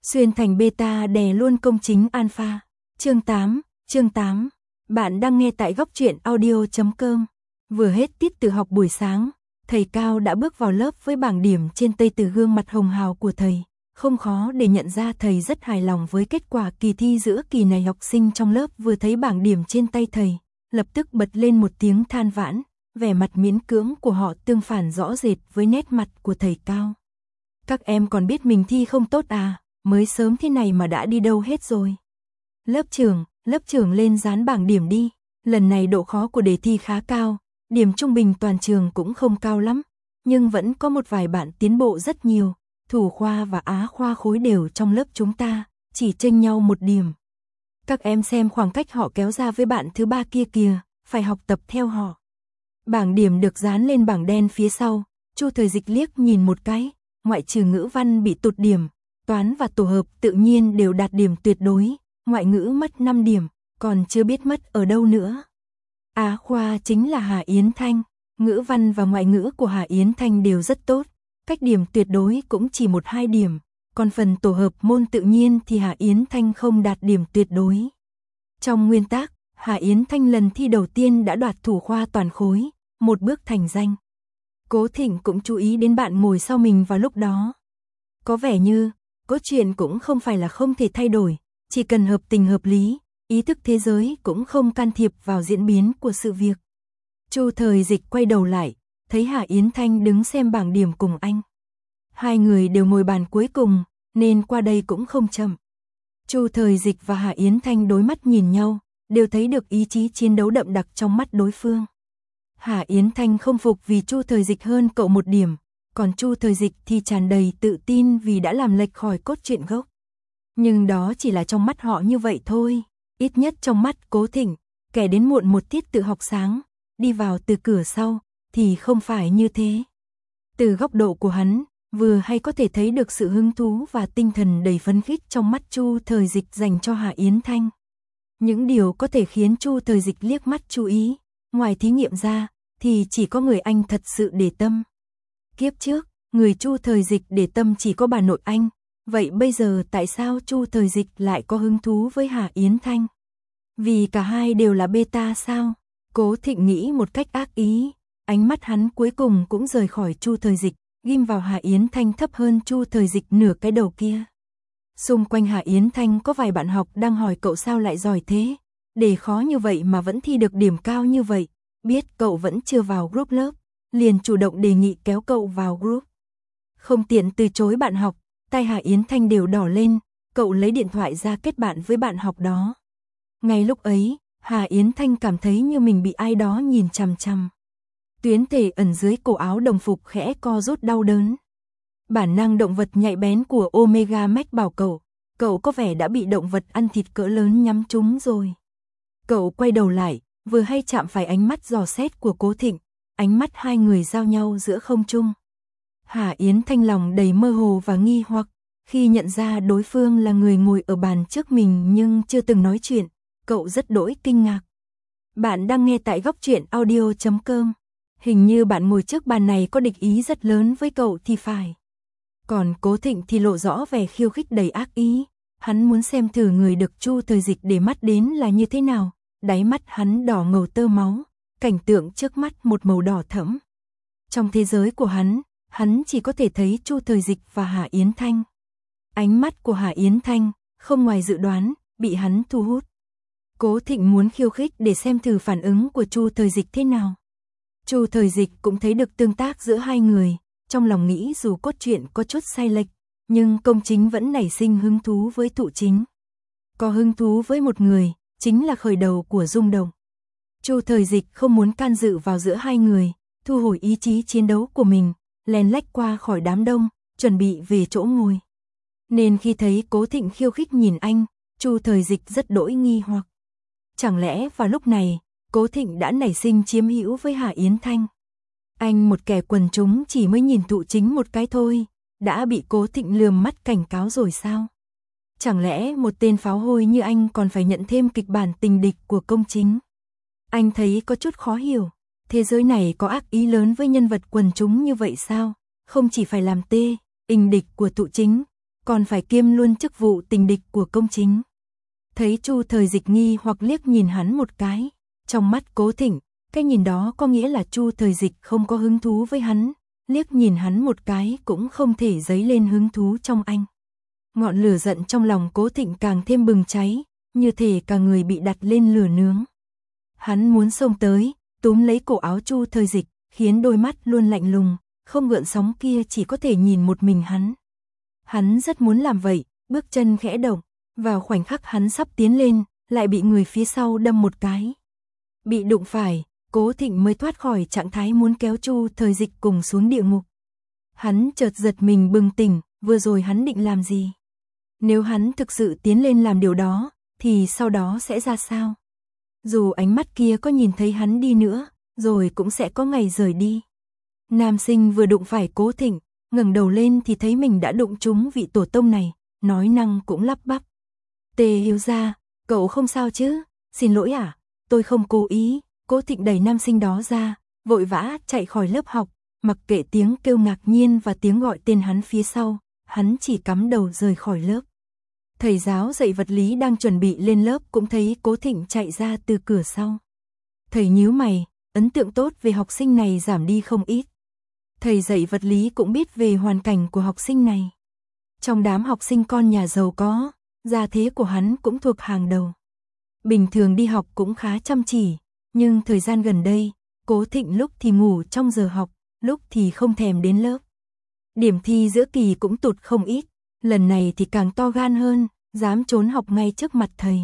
Xuyên thành beta đè luôn công chính alpha. Chương 8. Bạn đang nghe tại góc truyện audio.com. Vừa hết tiết tự học buổi sáng, thầy Cao đã bước vào lớp với bảng điểm trên tay. Từ gương mặt hồng hào của thầy, không khó để nhận ra thầy rất hài lòng với kết quả kỳ thi giữa kỳ này. Học sinh trong lớp vừa thấy bảng điểm trên tay thầy, lập tức bật lên một tiếng than vãn, vẻ mặt miễn cưỡng của họ tương phản rõ rệt với nét mặt của thầy Cao. Các em còn biết mình thi không tốt à, mới sớm thế này mà đã đi đâu hết rồi. Lớp trưởng lên dán bảng điểm đi, lần này độ khó của đề thi khá cao, điểm trung bình toàn trường cũng không cao lắm, nhưng vẫn có một vài bạn tiến bộ rất nhiều, thủ khoa và á khoa khối đều trong lớp chúng ta, chỉ chênh nhau 1 điểm. Các em xem khoảng cách họ kéo ra với bạn thứ 3 kia kìa, phải học tập theo họ. Bảng điểm được dán lên bảng đen phía sau, Chu Thời Dịch liếc nhìn một cái, ngoại trừ ngữ văn bị tụt điểm, toán và tổ hợp tự nhiên đều đạt điểm tuyệt đối, ngoại ngữ mất 5 điểm, còn chưa biết mất ở đâu nữa. Á khoa chính là Hà Yến Thanh, ngữ văn và ngoại ngữ của Hà Yến Thanh đều rất tốt, cách điểm tuyệt đối cũng chỉ 1-2 điểm, còn phần tổ hợp môn tự nhiên thì Hà Yến Thanh không đạt điểm tuyệt đối. Trong nguyên tắc, Hà Yến Thanh lần thi đầu tiên đã đoạt thủ khoa toàn khối, một bước thành danh. Cố Thịnh cũng chú ý đến bạn ngồi sau mình vào lúc đó. Có vẻ như, cốt truyện cũng không phải là không thể thay đổi, chỉ cần hợp tình hợp lý, ý thức thế giới cũng không can thiệp vào diễn biến của sự việc. Chu Thời Dịch quay đầu lại, thấy Hà Yến Thanh đứng xem bảng điểm cùng anh. Hai người đều ngồi bàn cuối cùng, nên qua đây cũng không chậm. Chu Thời Dịch và Hà Yến Thanh đối mắt nhìn nhau, đều thấy được ý chí chiến đấu đậm đặc trong mắt đối phương. Hà Yến Thanh không phục vì Chu Thời Dịch hơn cậu 1 điểm, còn Chu Thời Dịch thì tràn đầy tự tin vì đã làm lệch khỏi cốt truyện gốc. Nhưng đó chỉ là trong mắt họ như vậy thôi, ít nhất trong mắt Cố Thịnh, kẻ đến muộn 1 tiết tự học sáng, đi vào từ cửa sau, thì không phải như thế. Từ góc độ của hắn, vừa hay có thể thấy được sự hứng thú và tinh thần đầy phấn khích trong mắt Chu Thời Dịch dành cho Hà Yến Thanh. Những điều có thể khiến Chu Thời Dịch liếc mắt chú ý, ngoài thí nghiệm ra, thì chỉ có người anh thật sự để tâm. Kiếp trước, người Chu Thời Dịch để tâm chỉ có bà nội anh, vậy bây giờ tại sao Chu Thời Dịch lại có hứng thú với Hà Yến Thanh? Vì cả hai đều là beta sao? Cố Thịnh nghĩ một cách ác ý, ánh mắt hắn cuối cùng cũng rời khỏi Chu Thời Dịch, ghim vào Hà Yến Thanh thấp hơn Chu Thời Dịch nửa cái đầu kia. Xung quanh Hà Yến Thanh có vài bạn học đang hỏi cậu sao lại giỏi thế, đề khó như vậy mà vẫn thi được điểm cao như vậy, biết cậu vẫn chưa vào group lớp, liền chủ động đề nghị kéo cậu vào group. Không tiện từ chối bạn học, tai Hà Yến Thanh đều đỏ lên, cậu lấy điện thoại ra kết bạn với bạn học đó. Ngay lúc ấy, Hà Yến Thanh cảm thấy như mình bị ai đó nhìn chằm chằm. Tuyến thể ẩn dưới cổ áo đồng phục khẽ co rút đau đớn. Bản năng động vật nhạy bén của Omega Max bảo cậu có vẻ đã bị động vật ăn thịt cỡ lớn nhắm trúng rồi. Cậu quay đầu lại, vừa hay chạm phải ánh mắt dò xét của Cố Thịnh, ánh mắt hai người giao nhau giữa không trung. Hà Yến Thanh lòng đầy mơ hồ và nghi hoặc, khi nhận ra đối phương là người ngồi ở bàn trước mình nhưng chưa từng nói chuyện, cậu rất đỗi kinh ngạc. Bạn đang nghe tại góc truyện audio.com. Hình như bạn ngồi trước bàn này có địch ý rất lớn với cậu thì phải. Còn Cố Thịnh thì lộ rõ vẻ khiêu khích đầy ác ý, hắn muốn xem thử người được Chu Thời Dịch để mắt đến là như thế nào. Đáy mắt hắn đỏ ngầu tơ máu, cảnh tượng trước mắt một màu đỏ thẫm. Trong thế giới của hắn chỉ có thể thấy Chu Thời Dịch và Hà Yến Thanh. Ánh mắt của Hà Yến Thanh, không ngoài dự đoán, bị hắn thu hút. Cố Thịnh muốn khiêu khích để xem thử phản ứng của Chu Thời Dịch thế nào. Chu Thời Dịch cũng thấy được tương tác giữa hai người, trong lòng nghĩ dù cốt truyện có chút sai lệch, nhưng công chính vẫn nảy sinh hứng thú với thụ chính. Có hứng thú với một người, chính là khởi đầu của rung động. Chu Thời Dịch không muốn can dự vào giữa hai người, thu hồi ý chí chiến đấu của mình, lén lách qua khỏi đám đông, chuẩn bị về chỗ ngồi. Nên khi thấy Cố Thịnh khiêu khích nhìn anh, Chu Thời Dịch rất đỗi nghi hoặc. Chẳng lẽ vào lúc này, Cố Thịnh đã nảy sinh chiếm hữu với Hà Yến Thanh? Anh một kẻ quần chúng chỉ mới nhìn thụ chính một cái thôi, đã bị Cố Thịnh lườm mắt cảnh cáo rồi sao? Chẳng lẽ một tên pháo hôi như anh còn phải nhận thêm kịch bản tình địch của công chính? Anh thấy có chút khó hiểu, thế giới này có ác ý lớn với nhân vật quần chúng như vậy sao? Không chỉ phải làm tê, ình địch của thụ chính, còn phải kiêm luôn chức vụ tình địch của công chính. Thấy Chu Thời Dịch nghi hoặc liếc nhìn hắn một cái, trong mắt Cố Thịnh, cái nhìn đó có nghĩa là Chu Thời Dịch không có hứng thú với hắn, liếc nhìn hắn một cái cũng không thể dấy lên hứng thú trong anh. Ngọn lửa giận trong lòng Cố Thịnh càng thêm bừng cháy, như thể cả người bị đặt lên lửa nướng. Hắn muốn xông tới, túm lấy cổ áo Chu Thời Dịch, khiến đôi mắt luôn lạnh lùng, không gợn sóng kia chỉ có thể nhìn một mình hắn. Hắn rất muốn làm vậy, bước chân khẽ động, vào khoảnh khắc hắn sắp tiến lên, lại bị người phía sau đâm một cái. Bị đụng phải, Cố Thịnh mới thoát khỏi trạng thái muốn kéo Chu Thời Dịch cùng xuống địa ngục. Hắn chợt giật mình bừng tỉnh, vừa rồi hắn định làm gì? Nếu hắn thực sự tiến lên làm điều đó, thì sau đó sẽ ra sao? Dù ánh mắt kia có nhìn thấy hắn đi nữa, rồi cũng sẽ có ngày rời đi. Nam sinh vừa đụng phải Cố Thịnh, ngẩng đầu lên thì thấy mình đã đụng trúng vị tổ tông này, nói năng cũng lắp bắp. Tề Hiếu gia, cậu không sao chứ? Xin lỗi à, tôi không cố ý. Cố Thịnh đẩy nam sinh đó ra, vội vã chạy khỏi lớp học, mặc kệ tiếng kêu ngạc nhiên và tiếng gọi tên hắn phía sau, hắn chỉ cắm đầu rời khỏi lớp. Thầy giáo dạy vật lý đang chuẩn bị lên lớp cũng thấy Cố Thịnh chạy ra từ cửa sau. Thầy nhíu mày, ấn tượng tốt về học sinh này giảm đi không ít. Thầy dạy vật lý cũng biết về hoàn cảnh của học sinh này. Trong đám học sinh con nhà giàu có, gia thế của hắn cũng thuộc hàng đầu. Bình thường đi học cũng khá chăm chỉ, nhưng thời gian gần đây, Cố Thịnh lúc thì ngủ trong giờ học, lúc thì không thèm đến lớp. Điểm thi giữa kỳ cũng tụt không ít, lần này thì càng to gan hơn, dám trốn học ngay trước mặt thầy.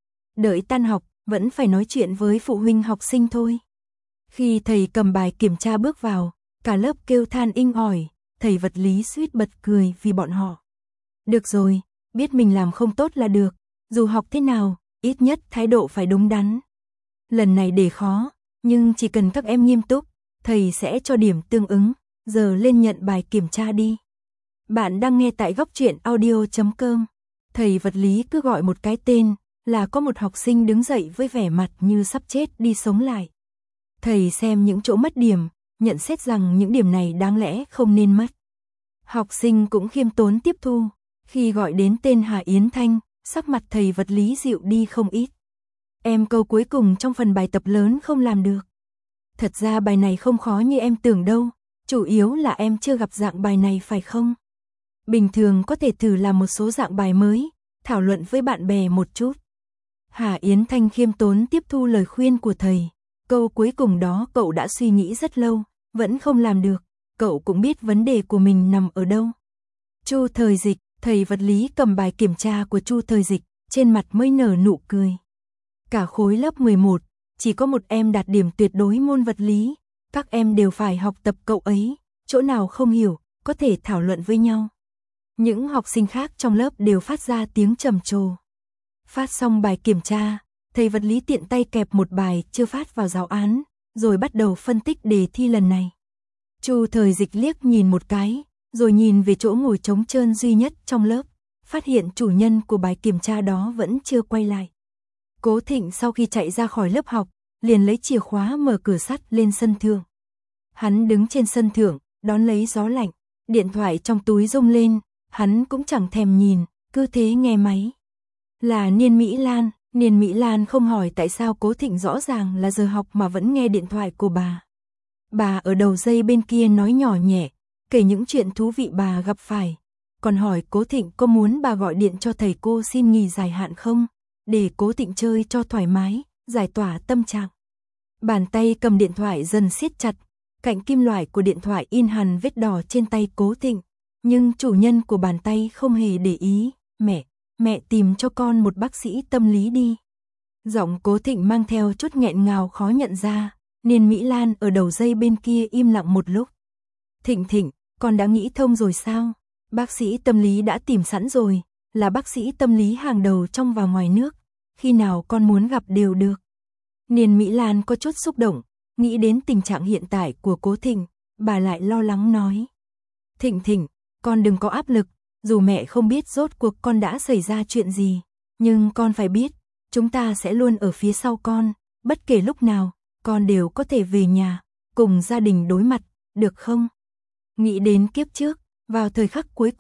Đợi tan học, vẫn phải nói chuyện với phụ huynh học sinh thôi. Khi thầy cầm bài kiểm tra bước vào, cả lớp kêu than inh ỏi, thầy vật lý suýt bật cười vì bọn họ. Được rồi, biết mình làm không tốt là được, dù học thế nào, ít nhất thái độ phải đúng đắn. Lần này đề khó, nhưng chỉ cần các em nghiêm túc, thầy sẽ cho điểm tương ứng, giờ lên nhận bài kiểm tra đi. Bạn đang nghe tại Góc Truyện Audio.com. Thầy vật lý cứ gọi một cái tên, là có một học sinh đứng dậy với vẻ mặt như sắp chết đi sống lại. Thầy xem những chỗ mất điểm, nhận xét rằng những điểm này đáng lẽ không nên mất. Học sinh cũng khiêm tốn tiếp thu, khi gọi đến tên Hà Yến Thanh, sắc mặt thầy vật lý dịu đi không ít. Em câu cuối cùng trong phần bài tập lớn không làm được. Thật ra bài này không khó như em tưởng đâu, chủ yếu là em chưa gặp dạng bài này phải không? Bình thường có thể thử làm một số dạng bài mới, thảo luận với bạn bè một chút. Hà Yến Thanh khiêm tốn tiếp thu lời khuyên của thầy. Câu cuối cùng đó cậu đã suy nghĩ rất lâu, vẫn không làm được, cậu cũng biết vấn đề của mình nằm ở đâu. Chu Thời Dịch, thầy vật lý cầm bài kiểm tra của Chu Thời Dịch, trên mặt mới nở nụ cười. Cả khối lớp 11, chỉ có một em đạt điểm tuyệt đối môn vật lý, các em đều phải học tập cậu ấy, chỗ nào không hiểu, có thể thảo luận với nhau. Những học sinh khác trong lớp đều phát ra tiếng trầm trồ. Phát xong bài kiểm tra, thầy vật lý tiện tay kẹp một bài chưa phát vào giáo án, rồi bắt đầu phân tích đề thi lần này. Chu Thời Dịch liếc nhìn một cái, rồi nhìn về chỗ ngồi trống trơn duy nhất trong lớp, phát hiện chủ nhân của bài kiểm tra đó vẫn chưa quay lại. Cố Thịnh sau khi chạy ra khỏi lớp học, liền lấy chìa khóa mở cửa sắt lên sân thượng. Hắn đứng trên sân thượng, đón lấy gió lạnh, điện thoại trong túi rung lên, hắn cũng chẳng thèm nhìn, cứ thế nghe máy. Là Niên Mỹ Lan. Niên Mỹ Lan không hỏi tại sao Cố Thịnh rõ ràng là giờ học mà vẫn nghe điện thoại của bà. Bà ở đầu dây bên kia nói nhỏ nhẹ, kể những chuyện thú vị bà gặp phải, còn hỏi Cố Thịnh có muốn bà gọi điện cho thầy cô xin nghỉ dài hạn không, để Cố Thịnh chơi cho thoải mái, giải tỏa tâm trạng. Bàn tay cầm điện thoại dần siết chặt, cạnh kim loại của điện thoại in hằn vết đỏ trên tay Cố Thịnh, nhưng chủ nhân của bàn tay không hề để ý. Mẹ tìm cho con một bác sĩ tâm lý đi. Giọng Cố Thịnh mang theo chút nghẹn ngào khó nhận ra. Niên Mỹ Lan ở đầu dây bên kia im lặng một lúc. Thịnh, con đã nghĩ thông rồi sao? Bác sĩ tâm lý đã tìm sẵn rồi, là bác sĩ tâm lý hàng đầu trong và ngoài nước. Khi nào con muốn gặp đều được. Niên Mỹ Lan có chút xúc động, nghĩ đến tình trạng hiện tại của Cố Thịnh, bà lại lo lắng nói. Thịnh, con đừng có áp lực. Dù mẹ không biết rốt cuộc con đã xảy ra chuyện gì, nhưng con phải biết, chúng ta sẽ luôn ở phía sau con, bất kể lúc nào, con đều có thể về nhà, cùng gia đình đối mặt, được không? Nghĩ đến kiếp trước, vào thời khắc cuối cùng,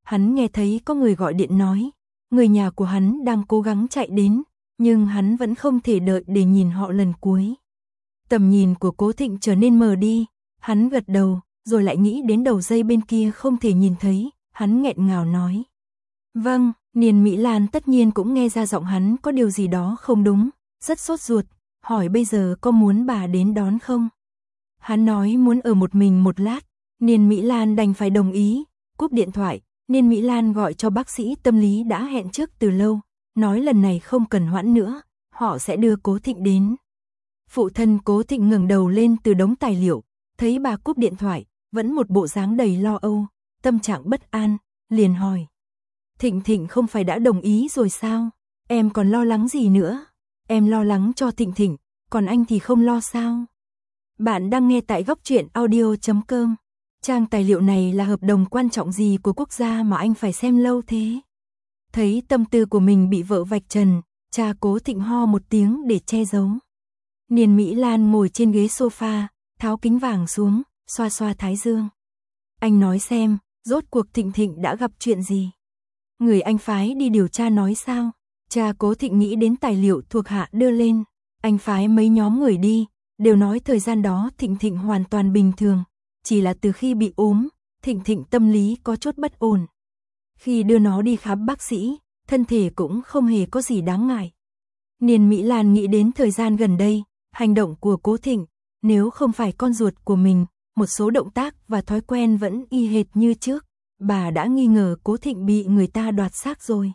hắn nghe thấy có người gọi điện nói, người nhà của hắn đang cố gắng chạy đến, nhưng hắn vẫn không thể đợi để nhìn họ lần cuối. Tầm nhìn của Cố Thịnh trở nên mờ đi, hắn gật đầu, rồi lại nghĩ đến đầu dây bên kia không thể nhìn thấy, hắn nghẹn ngào nói. Vâng, Niên Mỹ Lan tất nhiên cũng nghe ra giọng hắn có điều gì đó không đúng, rất sốt ruột, hỏi bây giờ có muốn bà đến đón không? Hắn nói muốn ở một mình một lát, Niên Mỹ Lan đành phải đồng ý, cúp điện thoại, Niên Mỹ Lan gọi cho bác sĩ tâm lý đã hẹn trước từ lâu, nói lần này không cần hoãn nữa, họ sẽ đưa Cố Thịnh đến. Phụ thân Cố Thịnh ngẩng đầu lên từ đống tài liệu, thấy bà cúp điện thoại, vẫn một bộ dáng đầy lo âu, tâm trạng bất an, liền hỏi. Thịnh Thịnh không phải đã đồng ý rồi sao? Em còn lo lắng gì nữa? Em lo lắng cho Thịnh Thịnh, còn anh thì không lo sao? Bạn đang nghe tại Góc Truyện Audio.com. Trang tài liệu này là hợp đồng quan trọng gì của quốc gia mà anh phải xem lâu thế? Thấy tâm tư của mình bị vợ vạch trần, cha Cố Thịnh ho một tiếng để che giấu. Niên Mỹ Lan ngồi trên ghế sofa, tháo kính vàng xuống, xoa xoa thái dương. Anh nói xem, rốt cuộc Thịnh Thịnh đã gặp chuyện gì? Người anh phái đi điều tra nói sao? Cha Cố Thịnh nghĩ đến tài liệu thuộc hạ đưa lên. Anh phái mấy nhóm người đi, đều nói thời gian đó Thịnh Thịnh hoàn toàn bình thường. Chỉ là từ khi bị ốm, Thịnh Thịnh tâm lý có chút bất ổn. Khi đưa nó đi khám bác sĩ, thân thể cũng không hề có gì đáng ngại. Niên Mỹ Lan nghĩ đến thời gian gần đây, hành động của Cố Thịnh, nếu không phải con ruột của mình, một số động tác và thói quen vẫn y hệt như trước, bà đã nghi ngờ Cố Thịnh bị người ta đoạt xác rồi.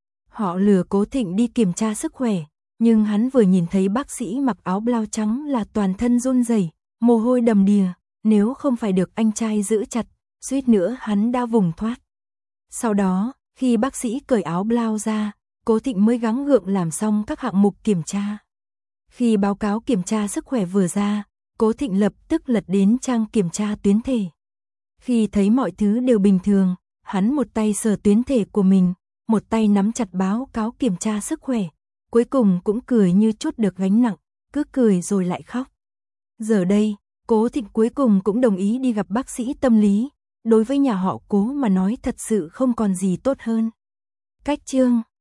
Họ lừa Cố Thịnh đi kiểm tra sức khỏe, nhưng hắn vừa nhìn thấy bác sĩ mặc áo blau trắng là toàn thân run rẩy, mồ hôi đầm đìa, nếu không phải được anh trai giữ chặt, suýt nữa hắn đã vùng thoát. Sau đó, khi bác sĩ cởi áo blau ra, Cố Thịnh mới gắng gượng làm xong các hạng mục kiểm tra. Khi báo cáo kiểm tra sức khỏe vừa ra, Cố Thịnh lập tức lật đến trang kiểm tra tuyến thể. Khi thấy mọi thứ đều bình thường, hắn một tay sờ tuyến thể của mình, một tay nắm chặt báo cáo kiểm tra sức khỏe, cuối cùng cũng cười như trút được gánh nặng, cứ cười rồi lại khóc. Giờ đây, Cố Thịnh cuối cùng cũng đồng ý đi gặp bác sĩ tâm lý, đối với nhà họ Cố mà nói thật sự không còn gì tốt hơn. Cách chương